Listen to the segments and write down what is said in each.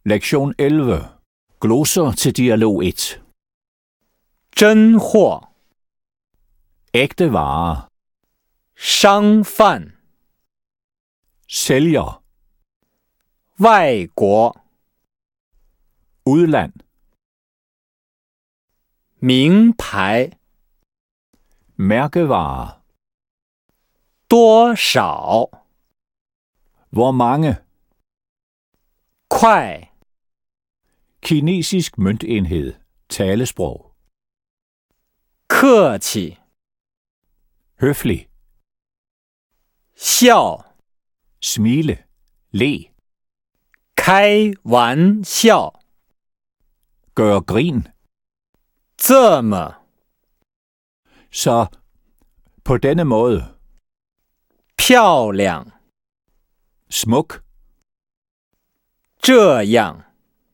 Lektion 11. Glosser til dialog 1. 真货、 Ægte varer. 商贩、 Sælger. 外国、 Udland. 名牌、 Mærkevarer. 多少、 Hvor mange. 快、 Kinesisk møntenhed. Talesprog. 客气、 Høflig. 笑、 Smile. Le. 开玩笑、 Gør grin. 这么、 Så på denne måde. 漂亮、 Smuk. 这样、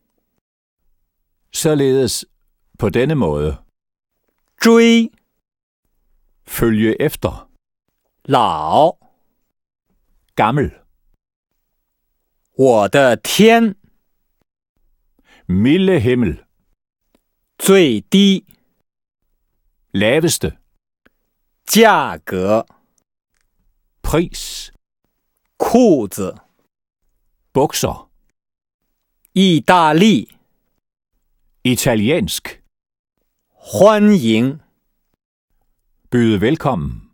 Således på denne måde. 追、 Følge efter. 老、 Gammel. 我的天、 Milde himmel. 最低、 Laveste. 价格、 Pris. 裤子、 Bukser. 意大利、 Italiensk. 欢迎。 Byde velkommen.